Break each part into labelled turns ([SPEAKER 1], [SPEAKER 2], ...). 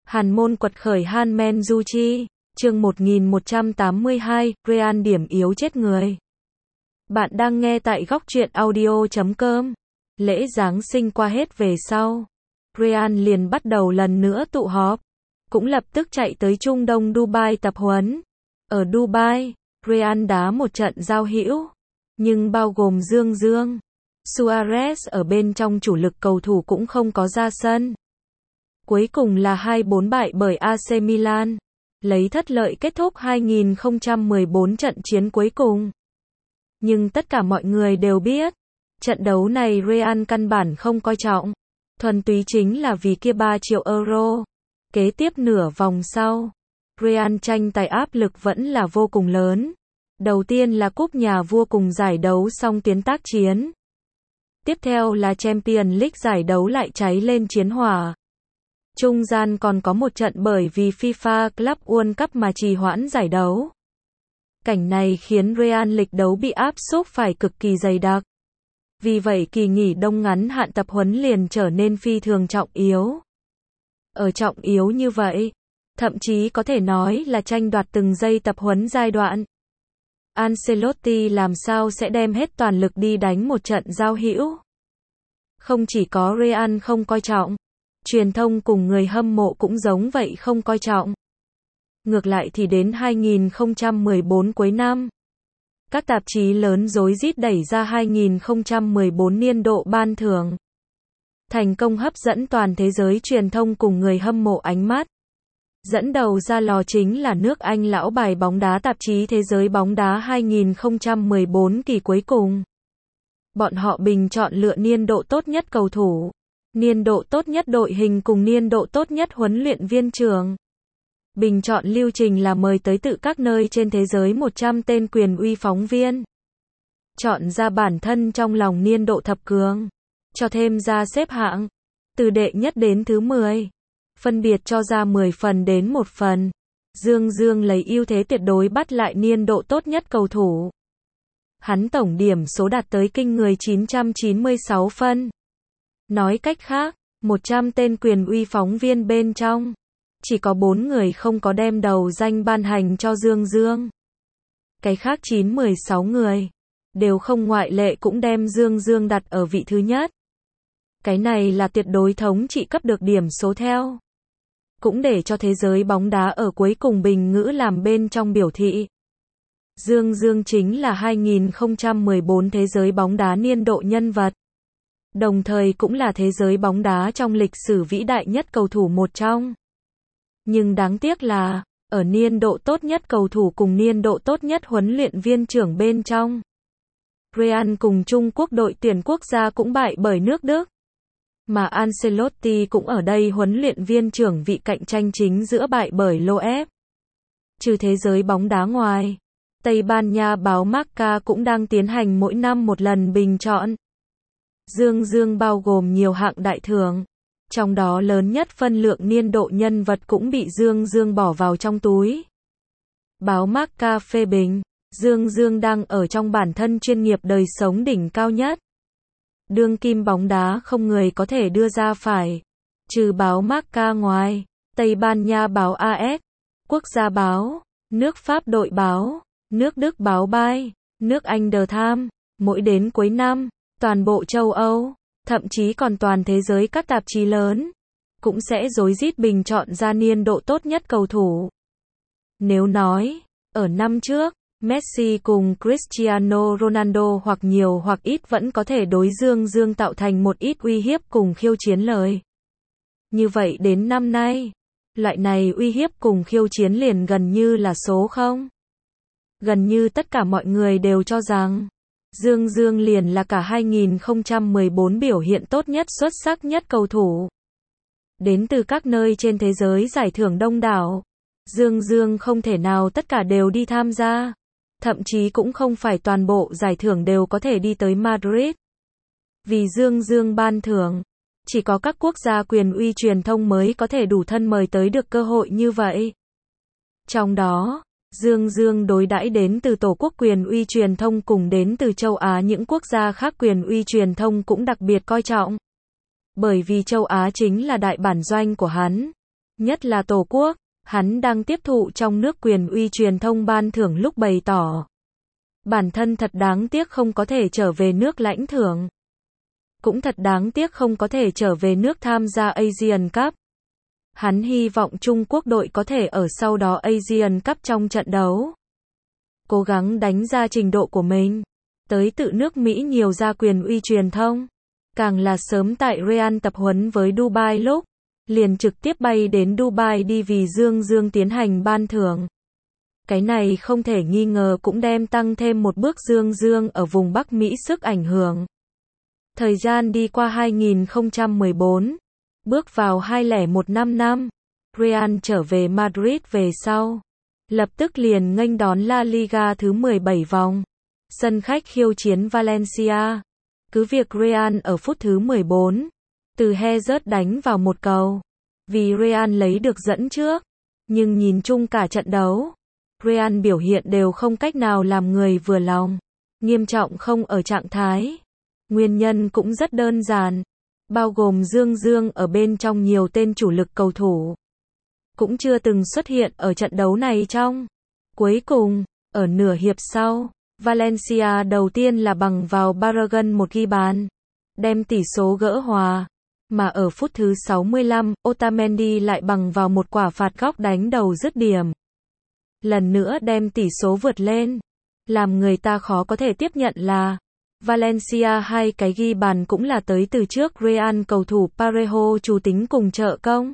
[SPEAKER 1] Hàn môn quật khởi Han Men Du Chi, chương 1182, Real điểm yếu chết người. Bạn đang nghe tại góc truyện audio.com. Lễ Giáng sinh qua hết về sau, Real liền bắt đầu lần nữa tụ họp, cũng lập tức chạy tới Trung Đông Dubai tập huấn. Ở Dubai, Real đá một trận giao hữu, nhưng bao gồm Dương, Suarez ở bên trong chủ lực cầu thủ cũng không có ra sân. Cuối cùng là 2-4 bại bởi AC Milan, lấy thất lợi kết thúc 2014 trận chiến cuối cùng. Nhưng tất cả mọi người đều biết, trận đấu này Real căn bản không coi trọng, thuần túy chính là vì kia 3 triệu euro. Kế tiếp nửa vòng sau, Real tranh tài áp lực vẫn là vô cùng lớn. Đầu tiên là cúp nhà vua cùng giải đấu xong tiến tác chiến. Tiếp theo là Champions League, giải đấu lại cháy lên chiến hỏa. Trung gian còn có một trận bởi vì FIFA Club World Cup mà trì hoãn giải đấu. Cảnh này khiến Real lịch đấu bị áp xúc phải cực kỳ dày đặc. Vì vậy kỳ nghỉ đông ngắn hạn tập huấn liền trở nên phi thường trọng yếu. Ở trọng yếu như vậy, thậm chí có thể nói là tranh đoạt từng giây tập huấn giai đoạn. Ancelotti làm sao sẽ đem hết toàn lực đi đánh một trận giao hữu? Không chỉ có Real không coi trọng, truyền thông cùng người hâm mộ cũng giống vậy không coi trọng. Ngược lại thì đến 2014 cuối năm, các tạp chí lớn rối rít đẩy ra 2014 niên độ ban thưởng. Thành công hấp dẫn toàn thế giới truyền thông cùng người hâm mộ ánh mắt. Dẫn đầu ra lò chính là nước Anh lão bài bóng đá tạp chí Thế giới bóng đá 2014 kỳ cuối cùng. Bọn họ bình chọn lựa niên độ tốt nhất cầu thủ, niên độ tốt nhất đội hình cùng niên độ tốt nhất huấn luyện viên trưởng. Bình chọn lưu trình là mời tới từ các nơi trên thế giới 100 tên quyền uy phóng viên. Chọn ra bản thân trong lòng niên độ thập cường, cho thêm ra xếp hạng, từ đệ nhất đến thứ 10. Phân biệt cho ra 10 phần đến 1 phần. Dương lấy ưu thế tuyệt đối bắt lại niên độ tốt nhất cầu thủ. Hắn tổng điểm số đạt tới kinh người 996 phân. Nói cách khác, 100 tên quyền uy phóng viên bên trong, chỉ có 4 người không có đem đầu danh ban hành cho Dương. Cái khác 916 người, đều không ngoại lệ cũng đem Dương đặt ở vị thứ nhất. Cái này là tuyệt đối thống trị cấp được điểm số theo. Cũng để cho thế giới bóng đá ở cuối cùng bình ngữ làm bên trong biểu thị. Dương chính là 2014 thế giới bóng đá niên độ nhân vật. Đồng thời cũng là thế giới bóng đá trong lịch sử vĩ đại nhất cầu thủ một trong. Nhưng đáng tiếc là, ở niên độ tốt nhất cầu thủ cùng niên độ tốt nhất huấn luyện viên trưởng bên trong, Real cùng Trung Quốc đội tuyển quốc gia cũng bại bởi nước Đức. Mà Ancelotti cũng ở đây huấn luyện viên trưởng vị cạnh tranh chính giữa bại bởi Loeb. Trừ thế giới bóng đá ngoài, Tây Ban Nha báo Marca cũng đang tiến hành mỗi năm một lần bình chọn. Dương bao gồm nhiều hạng đại thưởng, trong đó lớn nhất phân lượng niên độ nhân vật cũng bị Dương bỏ vào trong túi. Báo Marca phê bình, Dương đang ở trong bản thân chuyên nghiệp đời sống đỉnh cao nhất. Đương kim bóng đá không người có thể đưa ra phải. Trừ báo Marca ngoài, Tây Ban Nha báo AS, Quốc gia báo, nước Pháp đội báo, nước Đức báo Bai, nước Anh The Times. Mỗi đến cuối năm, toàn bộ châu Âu, thậm chí còn toàn thế giới các tạp chí lớn, cũng sẽ rối rít bình chọn ra niên độ tốt nhất cầu thủ. Nếu nói, ở năm trước, Messi cùng Cristiano Ronaldo hoặc nhiều hoặc ít vẫn có thể đối Dương tạo thành một ít uy hiếp cùng khiêu chiến lời. Như vậy đến năm nay, loại này uy hiếp cùng khiêu chiến liền gần như là số 0. Gần như tất cả mọi người đều cho rằng, Dương liền là cả 2014 biểu hiện tốt nhất xuất sắc nhất cầu thủ. Đến từ các nơi trên thế giới giải thưởng đông đảo, Dương không thể nào tất cả đều đi tham gia. Thậm chí cũng không phải toàn bộ giải thưởng đều có thể đi tới Madrid. Vì Dương ban thưởng, chỉ có các quốc gia quyền uy truyền thông mới có thể đủ thân mời tới được cơ hội như vậy. Trong đó, Dương đối đãi đến từ tổ quốc quyền uy truyền thông cùng đến từ châu Á những quốc gia khác quyền uy truyền thông cũng đặc biệt coi trọng. Bởi vì châu Á chính là đại bản doanh của hắn. Nhất là Tổ quốc, hắn đang tiếp thụ trong nước quyền uy truyền thông ban thưởng lúc bày tỏ. Bản thân thật đáng tiếc không có thể trở về nước lãnh thưởng. Cũng thật đáng tiếc không có thể trở về nước tham gia Asian Cup. Hắn hy vọng Trung Quốc đội có thể ở sau đó Asian Cup trong trận đấu. Cố gắng đánh ra trình độ của mình. Tới tự nước Mỹ nhiều ra quyền uy truyền thông. Càng là sớm tại Real tập huấn với Dubai lúc, liền trực tiếp bay đến Dubai đi vì Dương Dương tiến hành ban thưởng. Cái này không thể nghi ngờ cũng đem tăng thêm một bước Dương Dương ở vùng Bắc Mỹ sức ảnh hưởng. Thời gian đi qua 2014, bước vào 2015 năm, Real trở về Madrid về sau. Lập tức liền nghênh đón La Liga thứ 17 vòng. Sân khách khiêu chiến Valencia. Cứ việc Real ở phút thứ 14, từ Hazard đánh vào một cầu. Vì Real lấy được dẫn trước. Nhưng nhìn chung cả trận đấu, Real biểu hiện đều không cách nào làm người vừa lòng. Nghiêm trọng không ở trạng thái. Nguyên nhân cũng rất đơn giản. Bao gồm Dương Dương ở bên trong nhiều tên chủ lực cầu thủ. Cũng chưa từng xuất hiện ở trận đấu này trong. Cuối cùng, ở nửa hiệp sau, Valencia đầu tiên là bằng vào Barragán một ghi bàn, đem tỷ số gỡ hòa. Mà ở phút thứ 65, Otamendi lại bằng vào một quả phạt góc đánh đầu dứt điểm. Lần nữa đem tỷ số vượt lên. Làm người ta khó có thể tiếp nhận là Valencia hai cái ghi bàn cũng là tới từ trước Real cầu thủ Parejo chủ tính cùng trợ công.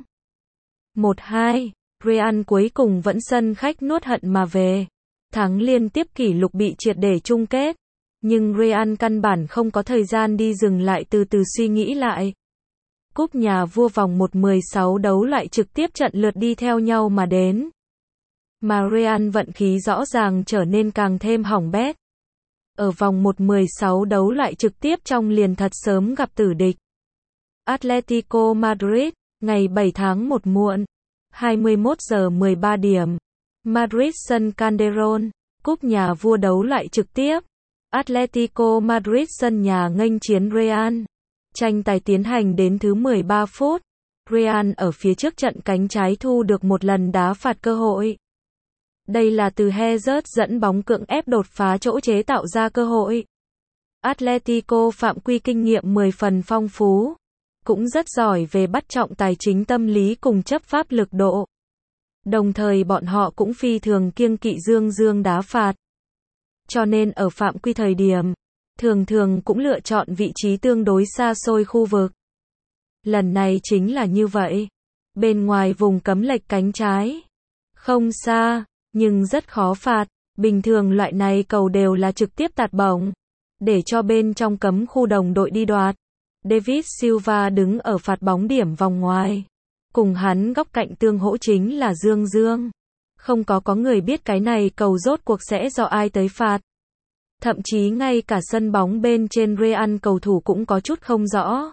[SPEAKER 1] 1-2, Real cuối cùng vẫn sân khách nuốt hận mà về. Thắng liên tiếp kỷ lục bị triệt để chung kết. Nhưng Real căn bản không có thời gian đi dừng lại từ từ suy nghĩ lại. Cúp nhà vua vòng 1/16 đấu loại trực tiếp trận lượt đi theo nhau mà đến. Mà Real vận khí rõ ràng trở nên càng thêm hỏng bét. Ở vòng 1/16 đấu loại trực tiếp trong liền thật sớm gặp tử địch. Atletico Madrid, ngày 7 tháng 1 muộn, 21 giờ 13 điểm. Madrid sân Calderón, cúp nhà vua đấu loại trực tiếp. Atletico Madrid sân nhà nghênh chiến Real. Tranh tài tiến hành đến thứ 13 phút. Real ở phía trước trận cánh trái thu được một lần đá phạt cơ hội. Đây là từ Hazard dẫn bóng cưỡng ép đột phá chỗ chế tạo ra cơ hội. Atletico phạm quy kinh nghiệm 10 phần phong phú. Cũng rất giỏi về bắt trọng tài chính tâm lý cùng chấp pháp lực độ. Đồng thời bọn họ cũng phi thường kiêng kỵ Dương Dương đá phạt. Cho nên ở phạm quy thời điểm, thường thường cũng lựa chọn vị trí tương đối xa xôi khu vực. Lần này chính là như vậy. Bên ngoài vùng cấm lệch cánh trái. Không xa, nhưng rất khó phạt. Bình thường loại này cầu đều là trực tiếp tạt bóng. Để cho bên trong cấm khu đồng đội đi đoạt. David Silva đứng ở phạt bóng điểm vòng ngoài. Cùng hắn góc cạnh tương hỗ chính là Dương Dương. Không có người biết cái này cầu rốt cuộc sẽ do ai tới phạt. Thậm chí ngay cả sân bóng bên trên Real cầu thủ cũng có chút không rõ.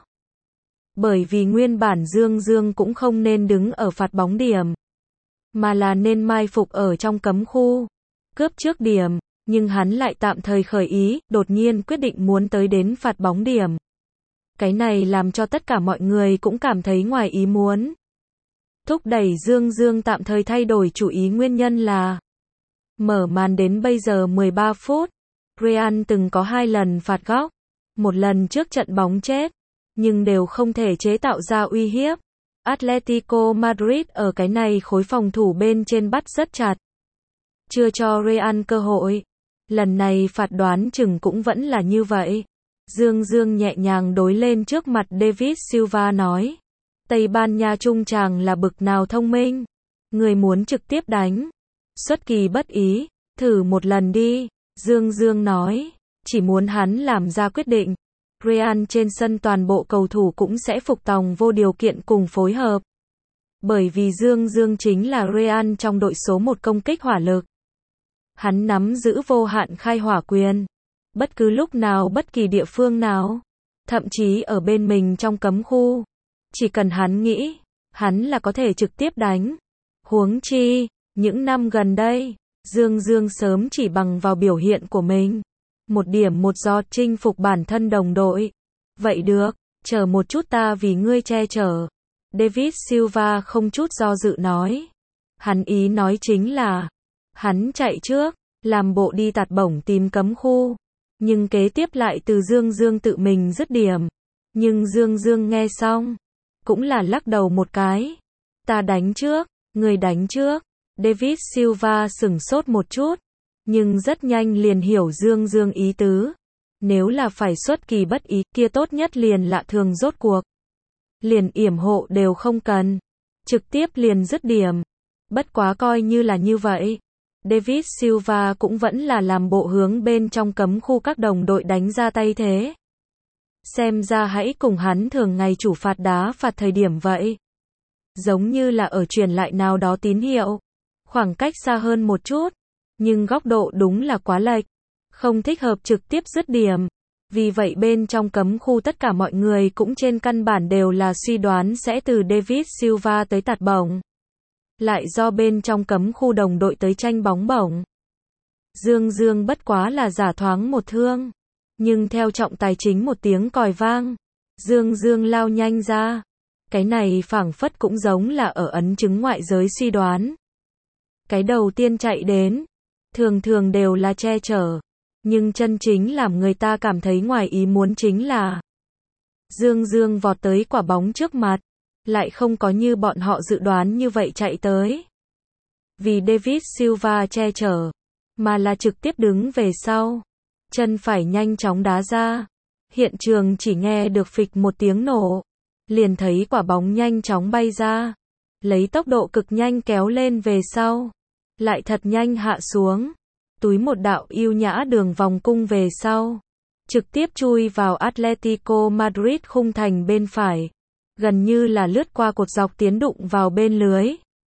[SPEAKER 1] Bởi vì nguyên bản Dương Dương cũng không nên đứng ở phạt bóng điểm. Mà là nên mai phục ở trong cấm khu. Cướp trước điểm. Nhưng hắn lại tạm thời khởi ý, đột nhiên quyết định muốn tới đến phạt bóng điểm. Cái này làm cho tất cả mọi người cũng cảm thấy ngoài ý muốn. Thúc đẩy Dương Dương tạm thời thay đổi chủ ý nguyên nhân là mở màn đến bây giờ 13 phút. Real từng có 2 lần phạt góc. Một lần trước trận bóng chết. Nhưng đều không thể chế tạo ra uy hiếp. Atletico Madrid ở cái này khối phòng thủ bên trên bắt rất chặt. Chưa cho Real cơ hội. Lần này phạt đoán chừng cũng vẫn là như vậy. Dương Dương nhẹ nhàng đối lên trước mặt David Silva nói. Tây Ban Nha trung tràng là bực nào thông minh. Người muốn trực tiếp đánh. Xuất kỳ bất ý. Thử một lần đi. Dương Dương nói. Chỉ muốn hắn làm ra quyết định. Real trên sân toàn bộ cầu thủ cũng sẽ phục tòng vô điều kiện cùng phối hợp. Bởi vì Dương Dương chính là Real trong đội số 1 công kích hỏa lực. Hắn nắm giữ vô hạn khai hỏa quyền. Bất cứ lúc nào bất kỳ địa phương nào. Thậm chí ở bên mình trong cấm khu. Chỉ cần hắn nghĩ, hắn là có thể trực tiếp đánh. Huống chi, những năm gần đây, Dương Dương sớm chỉ bằng vào biểu hiện của mình. Một điểm một giọt chinh phục bản thân đồng đội. Vậy được, chờ một chút ta vì ngươi che chở. David Silva không chút do dự nói. Hắn ý nói chính là, hắn chạy trước, làm bộ đi tạt bổng tìm cấm khu. Nhưng kế tiếp lại từ Dương Dương tự mình dứt điểm. Nhưng Dương Dương nghe xong, cũng là lắc đầu một cái. Ta đánh trước, người đánh trước. David Silva sửng sốt một chút, nhưng rất nhanh liền hiểu Dương Dương ý tứ. Nếu là phải xuất kỳ bất ý, kia tốt nhất liền lạ thường rốt cuộc. Liền yểm hộ đều không cần, trực tiếp liền dứt điểm. Bất quá coi như là như vậy, David Silva cũng vẫn là làm bộ hướng bên trong cấm khu các đồng đội đánh ra tay thế. Xem ra hãy cùng hắn thường ngày chủ phạt đá phạt thời điểm vậy. Giống như là ở truyền lại nào đó tín hiệu. Khoảng cách xa hơn một chút, nhưng góc độ đúng là quá lệch. Không thích hợp trực tiếp dứt điểm. Vì vậy bên trong cấm khu tất cả mọi người cũng trên căn bản đều là suy đoán sẽ từ David Silva tới tạt bổng. Lại do bên trong cấm khu đồng đội tới tranh bóng bổng. Dương Dương bất quá là giả thoáng một thương. Nhưng theo trọng tài chính một tiếng còi vang, Dương Dương lao nhanh ra. Cái này phảng phất cũng giống là ở ấn chứng ngoại giới suy đoán. Cái đầu tiên chạy đến, thường thường đều là che chở. Nhưng chân chính làm người ta cảm thấy ngoài ý muốn chính là Dương Dương vọt tới quả bóng trước mặt, lại không có như bọn họ dự đoán như vậy chạy tới. Vì David Silva che chở, mà là trực tiếp đứng về sau, chân phải nhanh chóng đá ra. Hiện trường chỉ nghe được phịch một tiếng nổ, liền thấy quả bóng nhanh chóng bay ra, lấy tốc độ cực nhanh kéo lên về sau, lại thật nhanh hạ xuống. Túi một đạo yêu nhã đường vòng cung về sau, trực tiếp chui vào Atletico Madrid khung thành bên phải, gần như là lướt qua cột dọc tiến đụng vào bên lưới.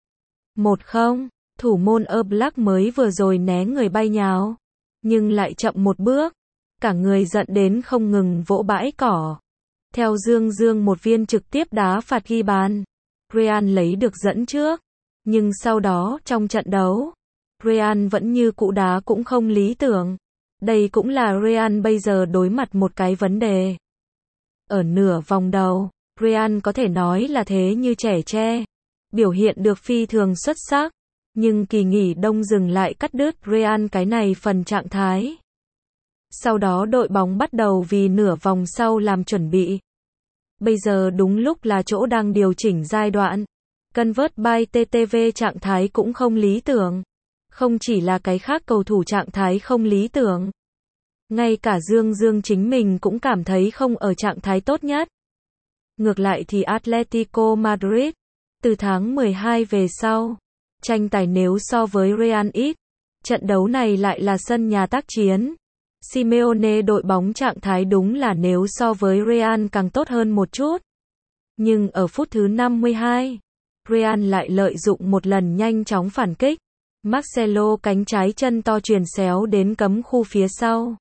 [SPEAKER 1] 1-0, thủ môn Oblak mới vừa rồi né người bay nhào, nhưng lại chậm một bước, cả người giận đến không ngừng vỗ bãi cỏ. Theo Dương Dương một viên trực tiếp đá phạt ghi bàn, Real lấy được dẫn trước, nhưng sau đó trong trận đấu, Real vẫn như cũ đá cũng không lý tưởng. Đây cũng là Real bây giờ đối mặt một cái vấn đề. Ở nửa vòng đầu, Real có thể nói là thế như trẻ tre, biểu hiện được phi thường xuất sắc, nhưng kỳ nghỉ đông dừng lại cắt đứt Real cái này phần trạng thái. Sau đó đội bóng bắt đầu vì nửa vòng sau làm chuẩn bị. Bây giờ đúng lúc là chỗ đang điều chỉnh giai đoạn. Convert by TTV trạng thái cũng không lý tưởng. Không chỉ là cái khác cầu thủ trạng thái không lý tưởng. Ngay cả Dương Dương chính mình cũng cảm thấy không ở trạng thái tốt nhất. Ngược lại thì Atletico Madrid, từ tháng 12 về sau, tranh tài nếu so với Real ít, trận đấu này lại là sân nhà tác chiến. Simeone đội bóng trạng thái đúng là nếu so với Real càng tốt hơn một chút. Nhưng ở phút thứ 52, Real lại lợi dụng một lần nhanh chóng phản kích. Marcelo cánh trái chân to chuyền xéo đến cấm khu phía sau.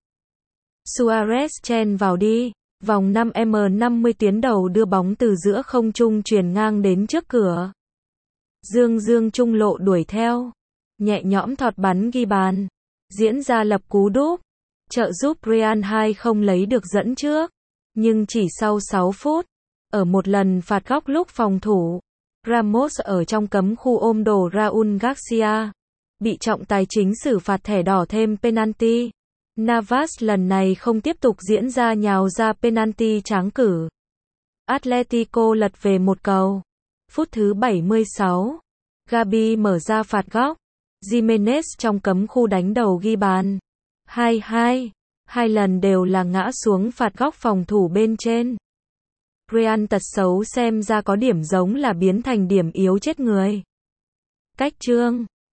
[SPEAKER 1] Suarez chen vào đi, vòng 5m50 tiến đầu đưa bóng từ giữa không trung chuyền ngang đến trước cửa. Dương Dương trung lộ đuổi theo, nhẹ nhõm thọt bắn ghi bàn, diễn ra lập cú đúp, trợ giúp Real 2-0 lấy được dẫn trước. Nhưng chỉ sau 6 phút, ở một lần phạt góc lúc phòng thủ, Ramos ở trong cấm khu ôm đổ Raúl Garcia, bị trọng tài chính xử phạt thẻ đỏ thêm penalty. Navas lần này không tiếp tục diễn ra nhào ra penalty tráng cử. Atletico lật về một cầu. Phút thứ 76, Gabi mở ra phạt góc. Gimenez trong cấm khu đánh đầu ghi bàn. 2-2, hai lần đều là ngã xuống phạt góc phòng thủ bên trên. Real tật xấu xem ra có điểm giống là biến thành điểm yếu chết người. Cách chương